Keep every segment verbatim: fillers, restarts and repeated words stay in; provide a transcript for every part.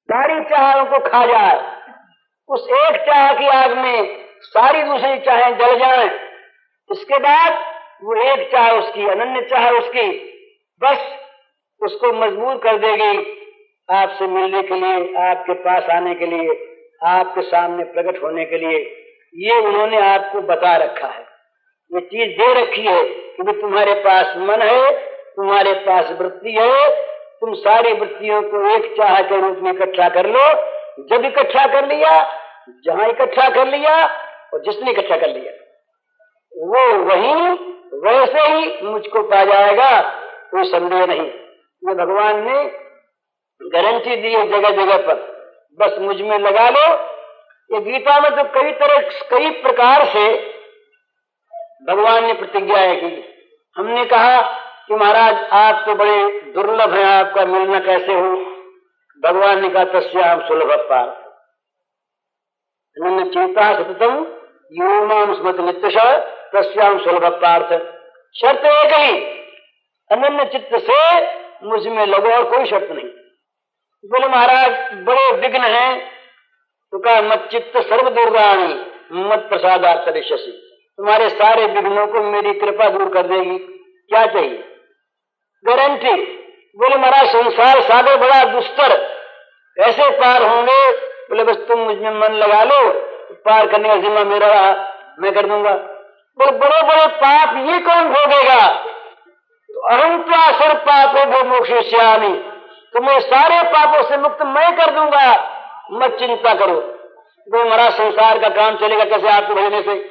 सारी चाहों को खा जाए, उस एक चाह की आग में सारी दूसरी चाहें जल जाएं, इसके बाद वो एक चाह उसकी, अनन्य चाह उसकी, बस उसको मजबूर कर देगी आपसे मिलने के लिए, आपके पास आने के लिए, आपके सामने प्रकट होने के लिए। ये उन्होंने आपको बता रखा है, ये चीज दे रखी है कि भी तुम्हारे पास मन है, तुम्हारे पास वृत्ति है, तुम सारी वृत्तियों को एक चाह के रूप में इकट्ठा कर लो। जब इकट्ठा कर लिया, जहां इकट्ठा कर लिया और जिसने इकट्ठा कर लिया वो वहीं वैसे ही मुझको पा जाएगा, कोई संदेह नहीं। ये भगवान ने गारंटी दी है जगह जगह पर, बस मुझ में लगा लो। ये गीता में तो कई तरह कई प्रकार से भगवान ने प्रतिज्ञाएं की। हमने कहा कि महाराज आप तो बड़े दुर्लभ हैं, आपका मिलना कैसे हो? भगवान ने कहा तस्याम सुलभ पार्थ अनन्य चिंता सततम योमाम स्मृति नित्यश तस्याम सुलभ पार्थ। शर्त एक ही, अनन्य चित्त से मुझ में लगो, और कोई शर्त नहीं। बोले महाराज बड़े विघ्न हैं, तो कहा मत चित्त सर्व दुर्गाणी मत प्रसादार्थ ऋषि, तुम्हारे सारे विघ्नों को मेरी कृपा दूर कर देगी। क्या चाहिए? गारंटी। बोले महाराज संसार सागर बड़ा दुस्तर, कैसे पार होंगे? बोले बस तुम मुझ में मन लगा लो, पार करने का जिम्मा मेरा रहा, मैं कर दूंगा। बोले बड़े बड़े पाप ये कौन भोगेगा? तो अहम तो असर पापों भो मोक्षयिष्यामि, तुम्हें सारे पापों से मुक्त मैं कर दूंगा, मत चिंता करो। वो महाराज संसार का काम चलेगा कैसे आपको भेजने से?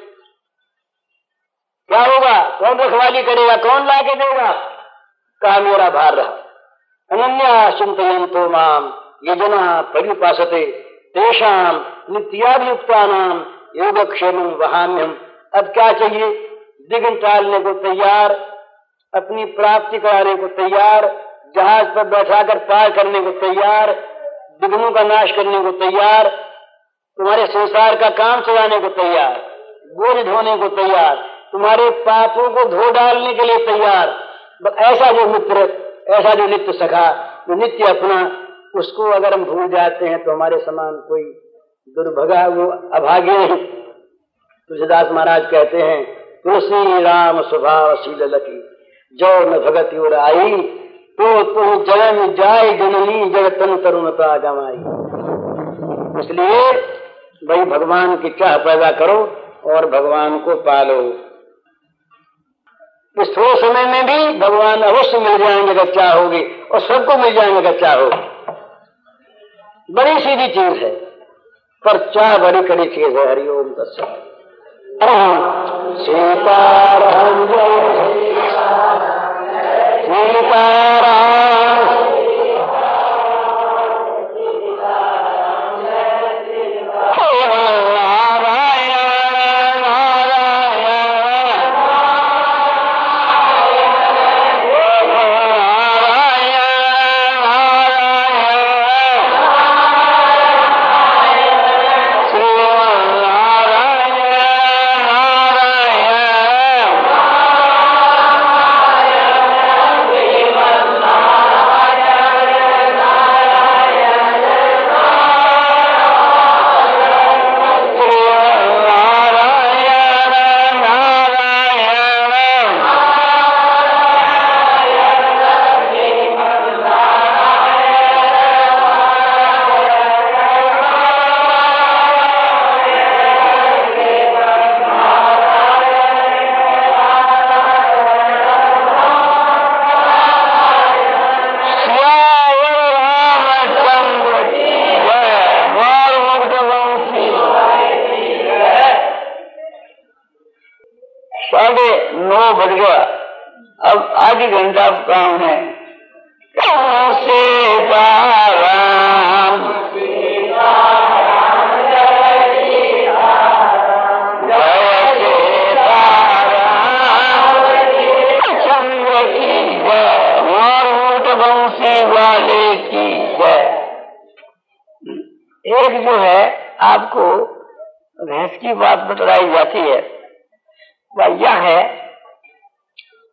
क्या होगा? कौन रखवाली करेगा? कौन ला के देगा? कहा मेरा भार रहा। अनन्या चिंतयन्तो माम ये जना परिपासते तेषाम नित्याभियुक्तानाम योगक्षेमं वहाम्यहम्। अब क्या चाहिए? विघ्न टालने को तैयार, अपनी प्राप्ति कराने को तैयार, जहाज पर बैठाकर पार करने को तैयार, विघ्नों का नाश करने को तैयार, तुम्हारे संसार का काम चलाने को तैयार, बोझ ढोने को तैयार, तुम्हारे पापों को धो डालने के लिए तैयार। ऐसा जो मित्र, ऐसा जो नित्य सखा, जो नित्य अपना, उसको अगर हम भूल जाते हैं तो हमारे समान कोई दुर्भगा, वो अभागे नहीं। तुलसीदास महाराज कहते हैं तुलसी राम स्वभाव शील लकी जो न भगत और आई, तो तुम जन्म जाय जननी जगतन तरुणता जमाई। इसलिए भाई भगवान की चाह पैदा करो और भगवान को पालो। इस थोड़े समय में भी भगवान अवश्य मिल जाएंगे अगर चाहोगे, और सबको मिल जाएंगे अगर चाहोगे। बड़ी सीधी चीज है, पर चाह बड़ी कड़ी चीज है। हरिओम तत्सत। सीताराम जय सीताराम। बज गया, अब आधी घंटा काम है। सीताराम चंद्र की जय, मोर बंसी वाले की जय। एक जो है आपको भैंस की बात बतलाई जाती है, वह यह है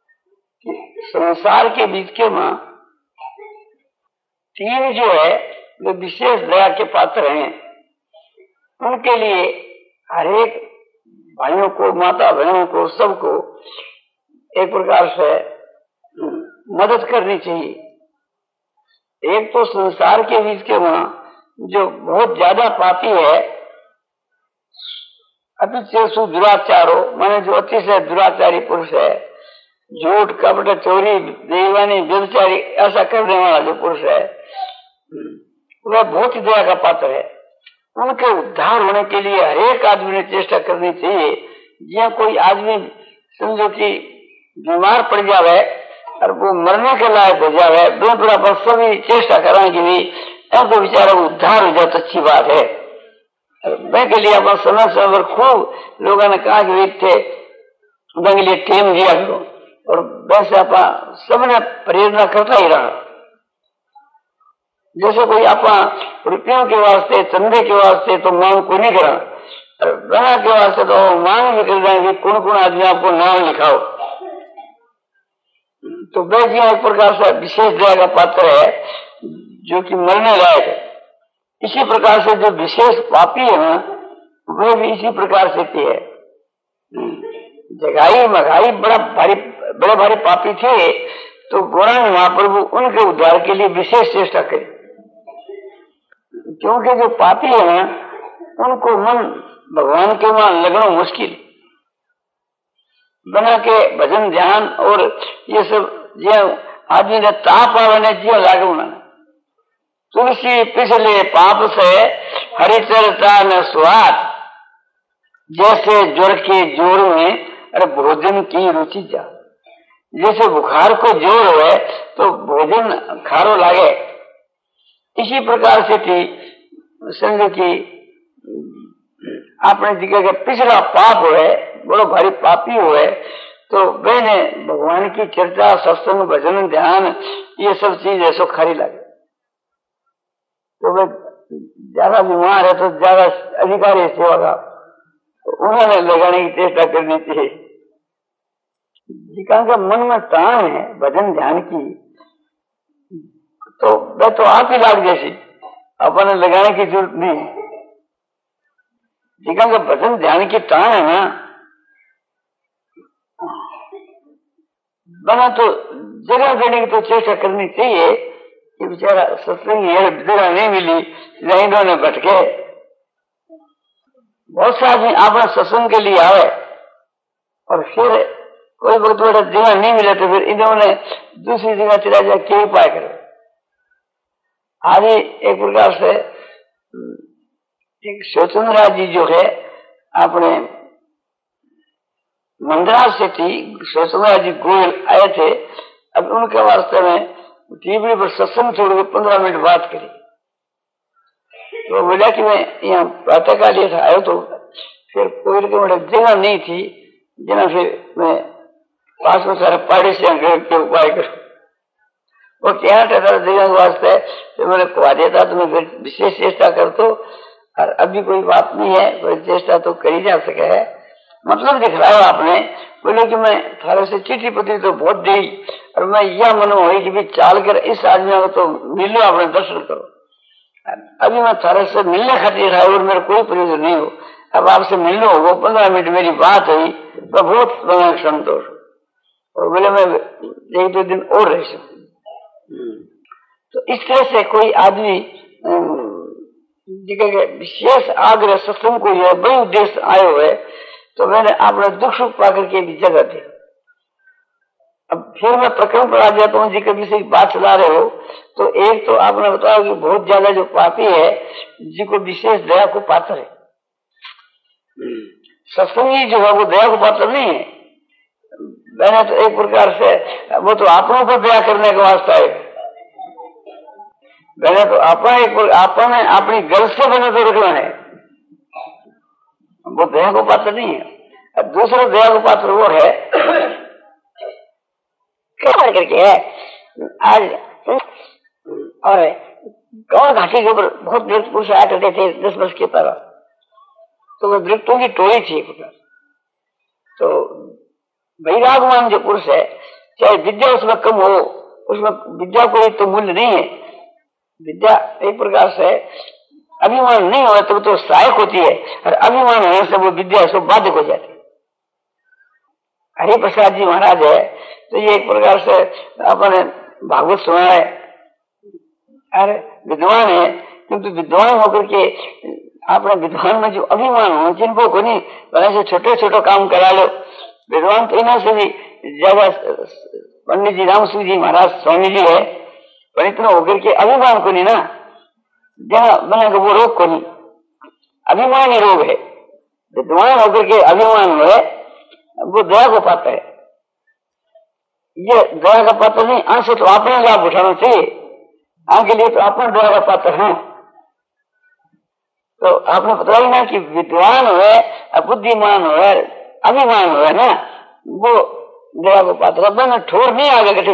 कि संसार के बीच के मां तीन जो है जो विशेष दया के पात्र हैं, उनके लिए हर एक भाइयों को, माता बहनों को, सबको एक प्रकार से मदद करनी चाहिए। एक तो संसार के बीच के वहां जो बहुत ज्यादा पापी है, अतिशय दुराचारो, माने जो अतिशय दुराचारी पुरुष है, झूठ, कपट, चोरी, बेईमानी, व्यभिचारी, ऐसा करने वाला जो पुरुष है, वह बहुत ही दया का पात्र है। उनके उद्धार होने के लिए हर एक आदमी ने चेष्टा करनी चाहिए। जहाँ कोई आदमी समझो कि बीमार पड़ जावे और वो मरने के लायक हो जावे, दो बराबर सभी चेष्टा कराएंगे भी ऐसा बेचारा उद्धार हो जाए तो अच्छी बात है। मैं के लिए अपना समय समय पर खूब लोगों ने कहा कि थे के लिए टेम दिया करो, और वैसे अपना सबने प्रेरणा करता ही रहा। जैसे कोई अपना रुपयों के वास्ते, चंदे के वास्ते तो मांग को नहीं करा, बना के वास्ते तो मांग भी कर जाएंगे कौन कौन आदमी आपको नाम लिखाओ। तो वह जी एक प्रकार से विशेष दया का पात्र है जो कि मरने लायक है। इसी प्रकार से जो विशेष पापी है ना, वह भी इसी प्रकार से है। जगाई मगाई बड़ा भारी बड़े भारी पापी थे, तो गौरांग महाप्रभु उनके उद्धार के लिए विशेष चेष्टा करे, क्योंकि जो पापी है ना, उनको मन भगवान के वहां लगना मुश्किल। बना के भजन ध्यान और ये सब जो आदमी ने ताप आने जियो लागू ना, तुलसी पिछले पाप से हरिचरता न स्वाद, जैसे ज्वर के जोर में अरे भोजन की रुचि जा। जैसे बुखार को जोर हो तो भोजन खारो लागे, इसी प्रकार से थी समझो कि आपने जगह के पिछला पाप हो है, बड़ो भारी पापी हो है, तो मैंने भगवान की चर्चा, सत्संग, भजन, ध्यान ये सब चीज ऐसो खारी लगे। तो वे ज्यादा बीमार है तो ज्यादा अधिकारी सेवा का उन्होंने लगाने की चेष्टा करनी चाहिए। जिका का मन में तान है भजन ध्यान की, तो वह तो आप ही लाग जैसी, अपने लगाने की जरूरत नहीं। जिका का भजन ध्यान की तान है ना, बना तो जगह देने की तो चेष्टा करनी चाहिए कि बेचारा सत्संग जगह नहीं मिली, लाइनों ने भटके। बहुत से आदमी आपने सत्संग के लिए आवे और फिर कोई वक्त बड़ा जगह नहीं मिले तो फिर इन्होंने दूसरी जगह चला जाए, क्या उपाय करे। आगे एक प्रकार से एक स्वतंत्र जी जो है अपने मंदराज से थी, स्वतंत्र जी गोयल आए थे। अब उनके वास्ते में टीवी पर सत्संग छोड़ के पंद्रह मिनट बात करी, तो बोला कि मैं यहाँ प्रातः काल ये आयो, तो फिर कोई जगह नहीं थी जना, फिर मैं पास में सारे पहाड़ी से के उपाय करूं। वो क्या ठहरा जगह वास्ते तो मैंने खुआ देता, तो मैं विशेष चेष्टा कर तो, और अभी कोई बात नहीं है, कोई चेष्टा तो करी जा सके है। मतलब दिख रहा है आपने, बोले कि मैं थारे से चिट्ठी पत्री तो बहुत दी, और मैं यह मन हुई कि भी चाल कर इस आदमी को तो मिलो, अपने दर्शन करो। अभी मैं थारे से मिलने खातिर है और मेरा कोई प्रयोजन नहीं हो, अब आपसे मिलना हो, वो पंद्रह मिनट मेरी बात हुई तो बहुत बड़ा संतोष। और बोले मैं एक दो दिन और रह सकती। तो इस तरह से कोई आदमी विशेष आग्रह सत्संग को यह बड़े उद्देश्य आए हुए, तो मैंने अपना दुख सुख पाकर के भी जगह दी। अब फिर मैं प्रकरण पर आ जाता हूँ, जी कभी से बात चला रहे हो, तो एक तो आपने बताया कि बहुत ज्यादा जो पापी है जी को विशेष दया को पात्र है। सत्संगी जो है वो दया को पात्र नहीं है। मैंने तो एक प्रकार से वो तो आपनों को दया करने का वास्ता है। मैंने तो अपना एक आपने अपनी गल से बने तो रखना है, वो दया को पात्र नहीं है। दूसरा दया को पात्र वो है क्या करके है आज, और गौर घाटी के ऊपर बहुत वृद्ध पुरुष आया करते थे दस वर्ष के तरह, तो वह वृद्धों की टोली थी। तो वैरागवान जो पुरुष है, चाहे विद्या उसमें कम हो, उसमें विद्या कोई तो मूल्य नहीं है, विद्या एक प्रकार से अभिमान नहीं हो तब तो सहायक होती है, और अभिमान होने से वो विद्या से बाधिक हो जाती है। हरि प्रसाद जी महाराज है तो ये एक प्रकार से अपने भागवत सुना है, अरे विद्वान है किंतु विद्वान होकर के अपने विद्वान में जो अभिमान हो जिनको को नहीं बड़े से छोटे छोटे काम करा लो, विद्वान तो इन्हें से भी ज्यादा पंडित जी राम सिंह जी महाराज स्वामी जी है, पर इतना होकर के अभिमान को नहीं ना जहाँ बनेगा वो रोग को नहीं, अभिमान ही रोग है। विद्वान होकर के अभिमान है वो दया को पाता है, ये दया का पात्र नहीं, आंसू तो अपने लाभ उठाना चाहिए, आगे लिए तो अपना दया का पात्र है। तो आपने बताया ना कि विद्वान है बुद्धिमान है अभिमान है ना वो दया को पात्र बना ठोर नहीं आगे कठी।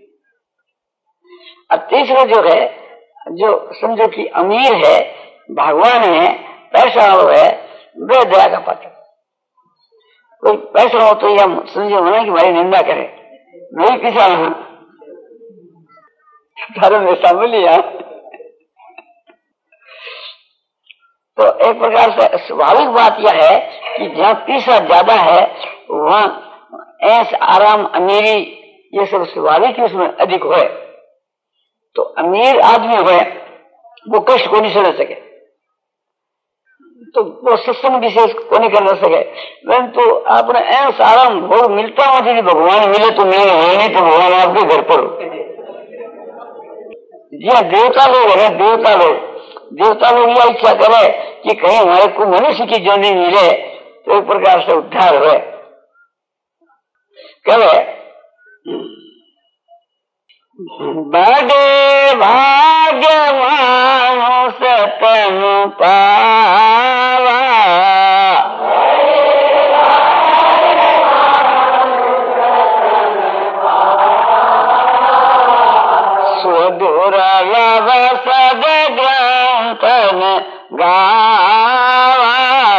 अब तीसरा जो है जो समझो कि अमीर है भगवान है पैसा है वह दया का पात्र। कोई पैसा हो तो यह समझो ना कि भाई निंदा करे, नहीं किसान हूं धर्म में समझ लिया। तो एक प्रकार से स्वाभाविक बात यह है कि जहाँ पैसा ज्यादा है वहाँ ऐस आराम अमीरी ये सब स्वाभाविक उसमें अधिक हो। तो अमीर आदमी हो वो कष्ट को नहीं सह सके, तो वो सत्संग विशेष को नहीं कर सके, परंतु आपने ऐस आराम भोग मिलता हो यदि भगवान मिले तो मिले, नहीं तो भगवान आपके घर पर हो। जी हाँ, देवता लोग है, देवता लोग देवता लोग यह इच्छा करे कि कहीं हमारे को मनुष्य की जोनी मिले तो एक प्रकार से उद्धार हो। कहे बड़े भाग्य मानुष तन पावा, सुदुर्लभ सद ग्रंथन गावा,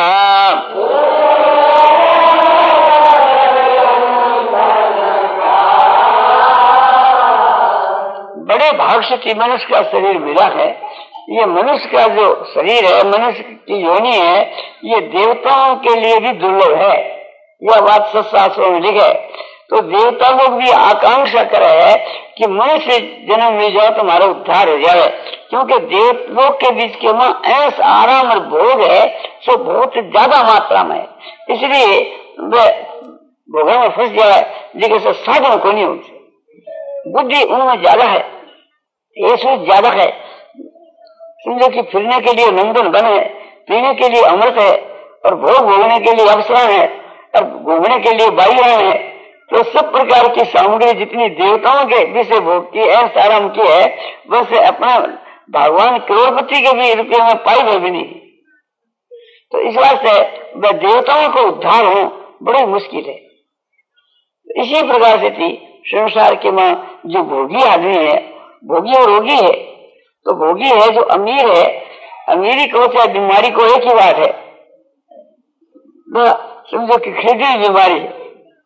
बड़े भाग से मनुष्य का शरीर मिला है। ये मनुष्य का जो शरीर है मनुष्य की योनि है ये देवताओं के लिए भी दुर्लभ है, यह बात सत्शास्त्रों में लिखे। तो देवता लोग भी आकांक्षा करे है कि मनुष्य जन्म मिल जाए तो हमारा उद्धार हो जाए, क्योंकि देवलोक के बीच के में ऐसा आराम और भोग है जो बहुत ज्यादा मात्रा में है, इसलिए वे भोगों में फंस जाए जिससे साधन को नहीं होती। बुद्धि उनमें ज्यादा है, ये सोच ज्यादा है, समझो कि फिरने के लिए नंदन बने, पीने के लिए अमृत है और भोग भोगने के लिए अवसर है और घूमने के लिए बाह्य है। तो सब प्रकार की सामग्री जितनी देवताओं के विषय भोग की ऐसा आराम की है वैसे अपना भगवान करोड़पति के भी रुपये में पाई हुए भी नहीं। तो इस बात से वह देवताओं को उद्धार हो बड़ी मुश्किल है। इसी प्रकार से थी संसार के मां जो भोगी आदमी है, भोगी और रोगी है। तो भोगी है जो अमीर है, अमीरी को चाहे बीमारी को एक ही बात है, वह समझो कि खरीदी बीमारी है।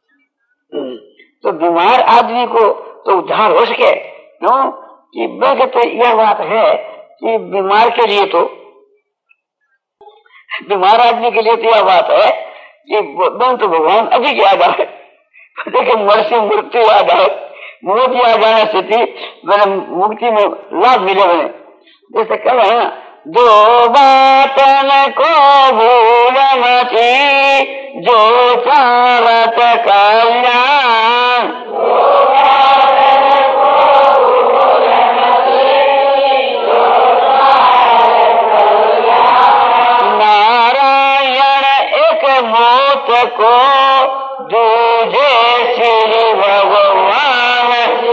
तो बीमार आदमी को तो उद्धार हो सके, क्यों कि वह तो यह बात है कि बीमार के लिए तो बीमार आदमी के लिए तो यह बात है कि तो भगवान अधिक याद आए, देखिए मर से मृत्यु याद आए, मौत याद आने से थी मैंने मुक्ति में लाभ मिले बने। जैसे कह रहे हैं दो बातन को भूल थी जो चाहत कल्याण, नारायण एक मौत को दूजे श्री भगवान,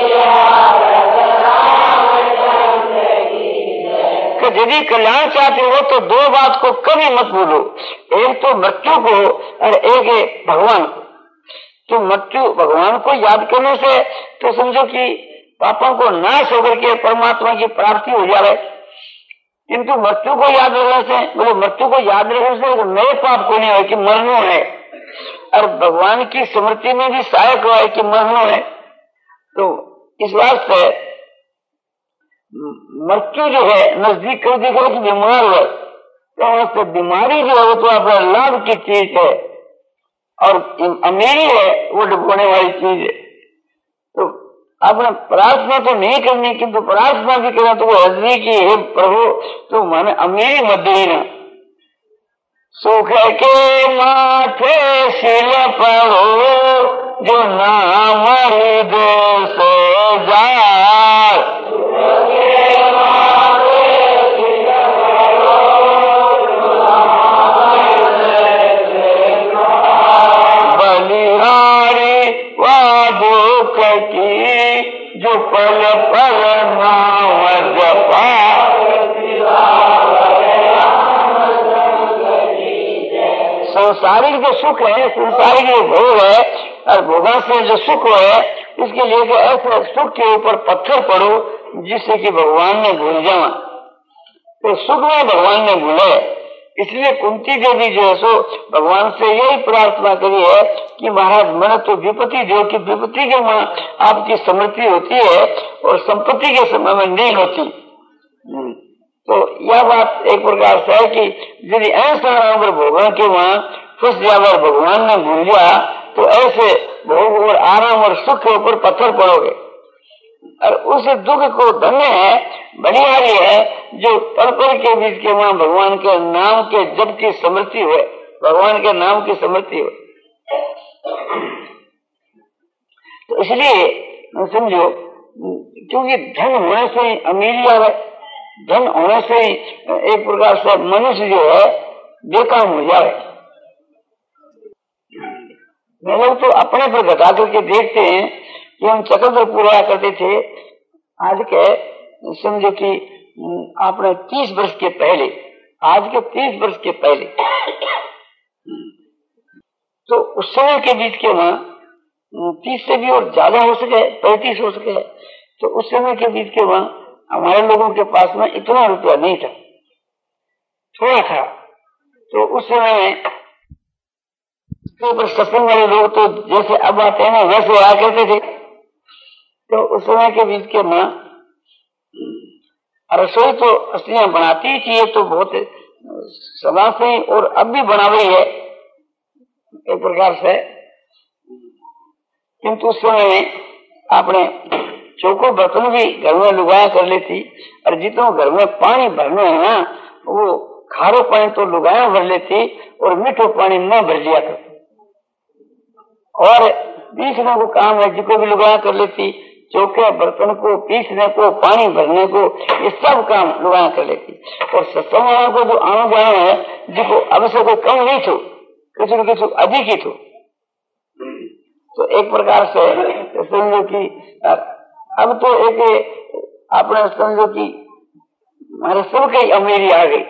यदि कल्याण चाहते हो तो दो बात को कभी मत भूलो, एक तो मृत्यु को और एक है भगवान को। तो मृत्यु भगवान को याद करने से तो समझो कि पापों को नाश होकर के परमात्मा की प्राप्ति हो जाए, किंतु मृत्यु को याद रखने से बोले मृत्यु को याद रखने से तो नए पाप को नहीं हो कि मरनो है, और भगवान की स्मृति में भी सहायक हो कि मरनो है। तो इस बात से मृत्यु जो है नजदीक कर देगा कि बीमार है, तो वहां से बीमारी जो है वो तो अपना लाभ की चीज है, और अमीरी है वो डुबोने वाली चीज है। तो आपने प्रार्थना तो नहीं करनी, किंतु प्रार्थना भी करना तो वो हजरी की है, प्रभु तो माने अमीरी मत देना। सुख के माथे सिल पड़ो जो नाम हृदय से जाए, बलिहारी व दुख की जो पल पल नाम जपा, संसारिक जो सुख है, संसारिक जो भोग है और भोगों से जो सुख है, इसके लिए कि ऐसे सुख के ऊपर पत्थर पड़ो जिससे कि भगवान ने भूल जाओ। तो सुख में भगवान ने भूले, इसलिए कुंती देवी जो है सो भगवान से यही प्रार्थना करी है कि महाराज मैंने तो विपत्ति दो, कि विपत्ति के वहां आपकी समृद्धि होती है और संपत्ति के समय में नहीं होती। तो यह बात एक प्रकार से है कि यदि ऐसा अगर भोगों के वहां फंस जाकर भगवान ने भूल गया तो ऐसे भोग और आराम और सुख के ऊपर पत्थर पड़ोगे। और उस दुख को धन्य है, बलिहारी है जो पल पल के बीच के वहां भगवान के नाम के जप की समृद्धि हुए, भगवान के नाम की समृद्धि हुए। तो इसलिए समझो, क्योंकि धन होने से ही अमीरी आवे, धन होने से ही एक प्रकार से मनुष्य जो है बेकाम हो जाए। मैं लोग तो अपने पर घटा करके देखते हैं कि हम चक्रधर पूरा करते थे, आज के समझो कि आपने तीस वर्ष के पहले, आज के तीस वर्ष के पहले, तो उस समय के बीच के वहां तीस से भी और ज्यादा हो सके, पैंतीस हो सके, तो उस समय के बीच के वहां हमारे लोगों के पास में इतना रुपया नहीं था, थोड़ा था। तो उस समय में सत्संग वाले लोग तो जैसे अब आते हैं वैसे आया करते थे। तो उस समय के बीच के मां रसोई तो अस्त्रियां बनाती ही थी, तो बहुत सदा से और अब भी बना रही है एक प्रकार से, किंतु उस समय में आपने चौको बर्तन भी घर में लुगाया कर लेती, और जितना घर में पानी भरना है ना वो खारो पानी तो लुगाया भर लेती और मीठो पानी न भर लिया करती, और पीसने को काम है जिसको भी लुगाया कर लेती, चौके बर्तन को पीसने को पानी भरने को ये सब काम लुगाया कर लेती। और सत्संग वालों को जो आना जाना है जिसको अब से कोई कम नहीं थो, कुछ न कुछ अधिक ही थो। तो एक प्रकार से समझो कि अब तो एक आपने समझो कि हमारे सबके अमीरी आ गई।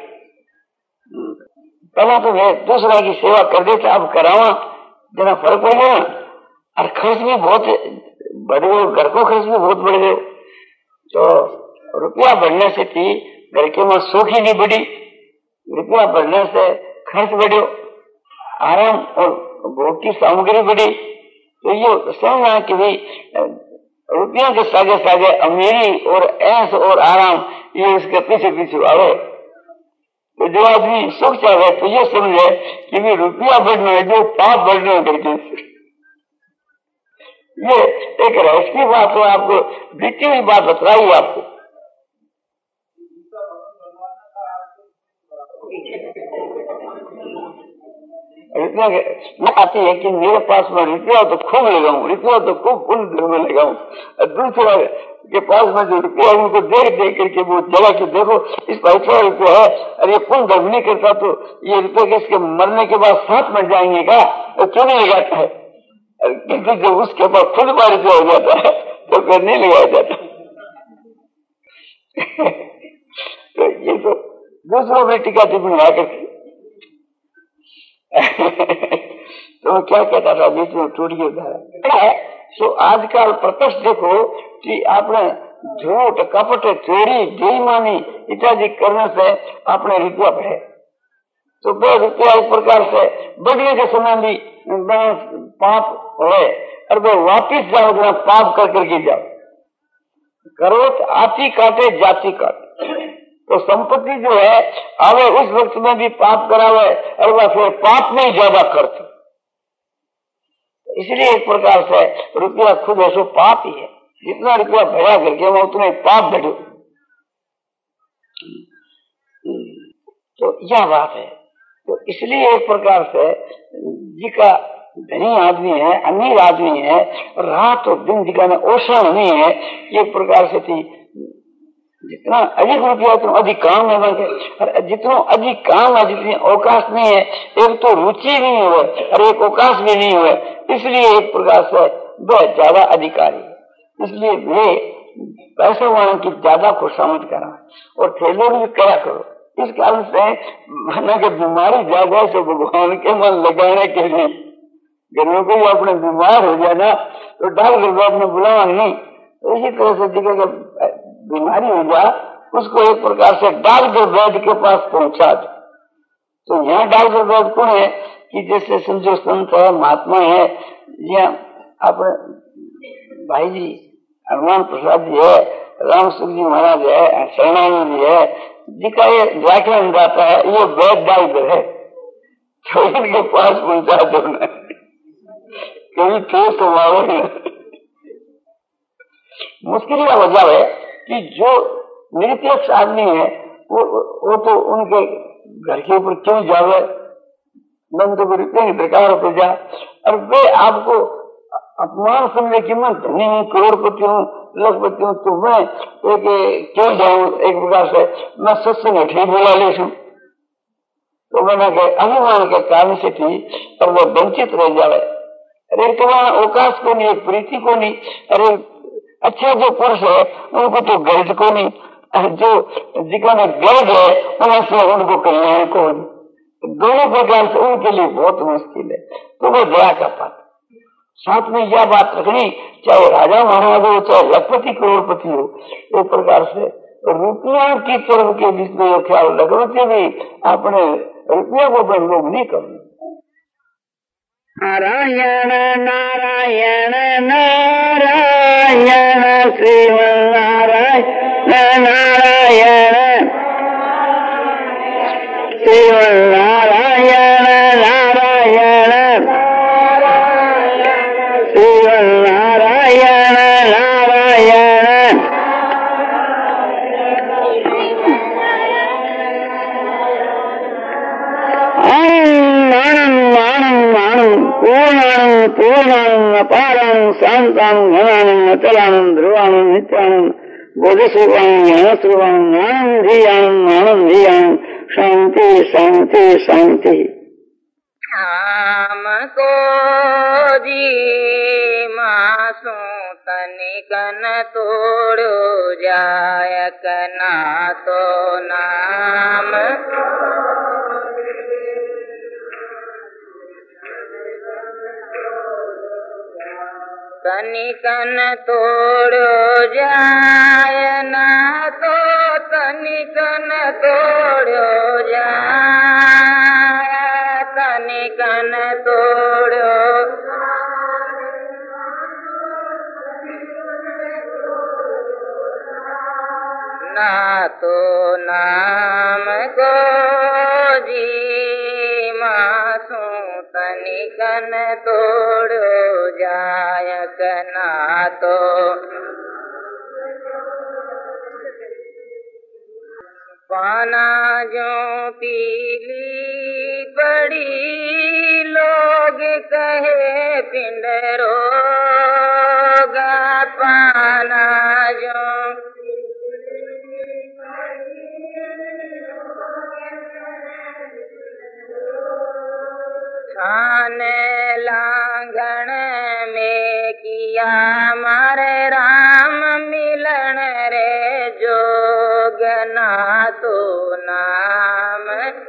पहला तो मैं दूसरा की सेवा कर देता, अब करावा जना फर्क हो गया, और खर्च भी बहुत बढ़ गए, घर को खर्च भी बहुत बढ़ गए। तो रुपया बढ़ने से थी घर के में सुख ही नहीं बढ़ी, रुपया बढ़ने से खर्च बढ़ो, आराम और भोग की सामग्री बढ़ी। तो ये समझना कि भाई रुपया के सागे सागे अमीरी और ऐश और आराम ये उसके पीछे पीछे आवे। तो जो आदमी सुख चाहे तो ये समझे कि भी रुपया बढ़ना है जो पाप बढ़ना करके, ये एक रहस्य बात है, आपको बीती हुई बात बतलाई आपको। रुपया मैं आती है कि मेरे पास में रुपया तो खूब लगाऊं, रुपया तो खूब पुण्य में लगाऊं, और दूसरा के पास में जो रुपया उनको देख देख करके वो जगह के देखो इस पैसा रुपया है, और ये पुण्य धर्म नहीं करता तो ये रुपये के इसके मरने के बाद साथ मर जाएंगे का, तो क्यों नहीं लगाता है? किंतु जब उसके पास खुद बार रुपया हो जाता है तो फिर नहीं लगाया जाता। तो ये तो दूसरों में टीका टिप्पणी आ करके तो मैं क्या कहता था बीच में टूट गया। तो आजकल प्रत्यक्ष देखो कि आपने झूठ कपट चोरी बेईमानी इत्यादि करने से आपने रुपया बढ़े, तो वह रुपया एक प्रकार से बढ़ने के समय भी पाप है, और वह वापिस जाओ जरा पाप कर करके जाओ। करो तो आती काटे जाति काटे। तो संपत्ति जो है आवे उस वक्त में भी पाप करावे और वह फिर पाप में ही ज्यादा करते। इसलिए एक प्रकार से रुपया खुद है सो पाप ही है। जितना रुपया भया करके मैं उतना पाप बैठो। तो यह बात है। तो इसलिए एक प्रकार से जी का धनी आदमी है, अमीर आदमी है, रात और दिन जिका में ओषण नहीं है, एक प्रकार से थी जितना अधिक रुपया उतना अधिक काम है मांगे, और जितना अधिक काम है जितनी अवकाश नहीं है, एक तो रुचि नहीं हुए और एक अवकाश भी नहीं हुए, इसलिए एक प्रकार से वह ज्यादा अधिकारी है। इसलिए वे पैसे वालों की ज्यादा खुशामद करा और ठेलों भी करा करो। इस कारण से माना कि बीमारी ज्यादा से भगवान के मन लगाने के लिए घर में कोई अपने बीमार हो जाए ना तो डॉक्टर को अपने बुलावा नहीं। तो इसी तरह से जिसका बीमारी हो जाए उसको एक प्रकार से डॉक्टर वैद्य के पास पहुंचा दो। तो यहाँ डॉक्टर वैद्य कौन है कि जैसे समझो संत है, महात्मा है, या अपने भाई जी हनुमान प्रसाद जी है, राम सुख जी महाराज है, शरणानंद जी है, जिसका ये व्याख्यान जाता है, ये वैद्य डॉक्टर है, तो इनके पास पहुंचा दो ना, कभी ठोस समारो मुश्किल का वजह है कि जो निरपेक्ष आदमी है वो वो तो उनके घर के ऊपर क्यों जावे, मन तो रुपये बेकार होते जा, और वे आपको अपमान समझे कि मैं धनी हूँ, करोड़पति हूँ, लखपति हूँ, तो मैं एक क्यों जाऊँ, एक प्रकार से मैं सत्संग ठीक बोला ले सू। तो मैंने कहा अभिमान के कारण से थी और वो वंचित रह जावे। अरे तुम्हारा अवकाश को नहीं, प्रीति को नहीं, अरे अच्छा जो पुरुष है उनको तो गर्ज को नहीं, जो जिका में गर्ज है उनसे उनको कल्याण को नहीं। दोनों प्रकार से उनके लिए बहुत मुश्किल है। तो वो दया का पात्र। साथ में यह बात रखनी, चाहे राजा महाराज हो, चाहे लखपति करोड़पति हो, एक प्रकार से रुपया की तरफ के बीच में यह ख्याल रखना चाहिए अपने रुपया को बंधोग नहीं करना। नारायण नारायण नारायण श्रीमन नारायण नारायण श्रीमन नारायण नारायण श्रीमन नारायण नारायण पूर्णानंद पूर्णानंद अपारानंद शांतानंद घनानंद अचलानंद ध्रुवानंद नित्यानंद बोधिस्वरूपानंद ज्ञानस्वरूपानंद आनंदीयानंद आनंदीयानंद शांति शांति शांति। हमको जी मासू तनिकन तोड़ो जायक ना तो नाम तनिकन तोड़ो जाय ना तो तनिकन तोड़ो जाय तनिकन तोड़ो ना तो नाम को जी मासू तनिकन तोड़ो जायक ना तो पाना जो पीली बड़ी लोग कहे पिंड रोगा पाना जो खान लांगण में किया मारे राम मिलन रे जोग ना तो नाम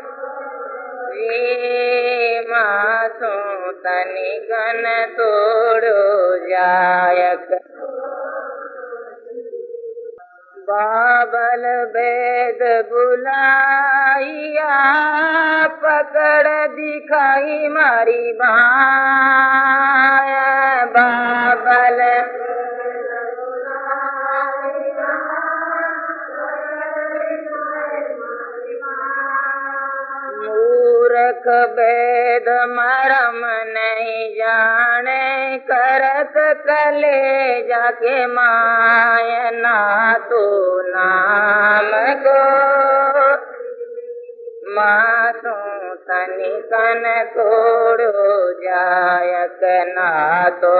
रे मासू तनिकन तोड़ो जायक बाबल वेद बुलाइया पकड़ दिखाई मारी बाया बाबल मूर्ख वेद मरम नहीं जाने, करत कले जाके माय ना तो नाम को। मासू तनिकन तोड़ो जायक ना तो।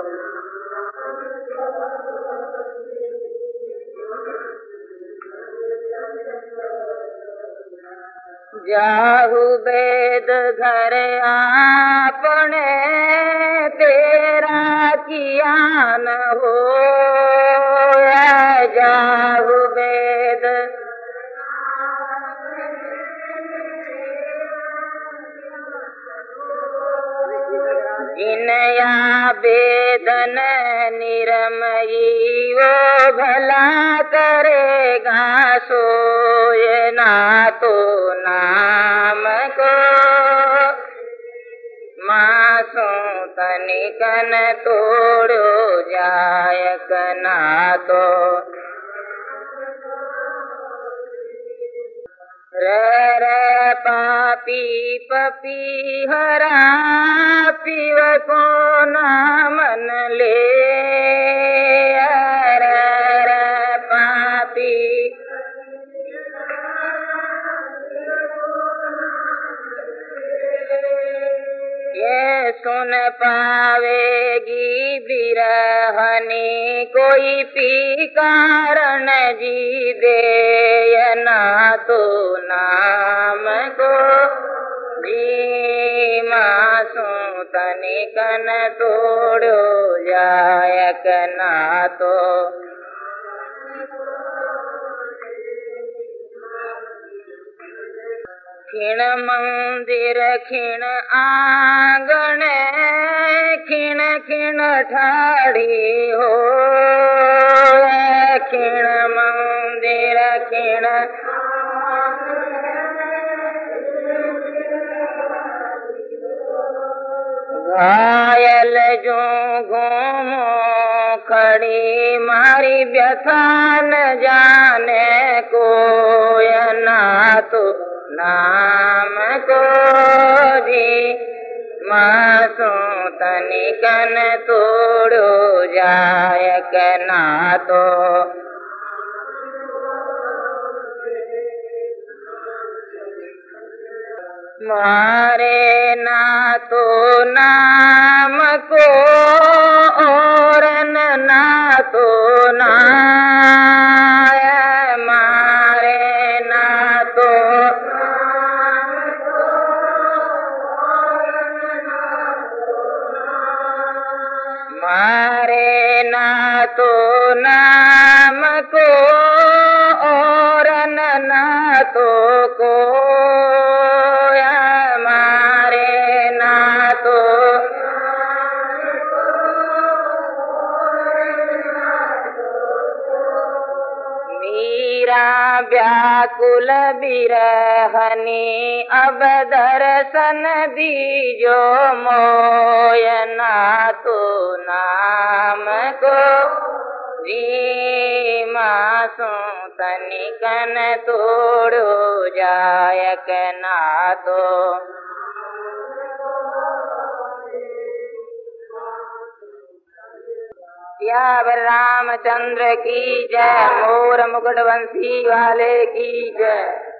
जाहु वेद घर आपने, तेरा किया न हो। जाहु वेद जिनया वेदन निरमयी, वो भला करेगा सोय ना तो नाम को। मासू तनिकन तोड़ो जायक ना तो। र पापी पपी हरा, पीव को नामन ले। र पापी ये सुन पावेगी बिरहनी, कोई पी कारण जी दे ना तो नाम को। जी मासू तनिकन तोड़ो जायक ना तो। खिण मंदिर खिण आंगण, खिण खिण ठाड़ी हो। खिण मंदिर खिण घायल जो घूमो खड़ी, मारी व्यथा न जाने को। ना तो नाम को। जी मासू तनिकन तोड़ो जायक ना तो। मारे ना तो नाम को, और ना तो नाय। मारे ना तो मारे ना तो नाम को, और ना तो को। मारे ना तो मीरा व्याकुल बिरहनी, अब दर्शन दीजो मोय ना तो नाम को। जी मासू तनिकन तोड़ो जायक ना तो। सियावर रामचंद्र की जय। मोर मुकुट बंसी वाले की जय।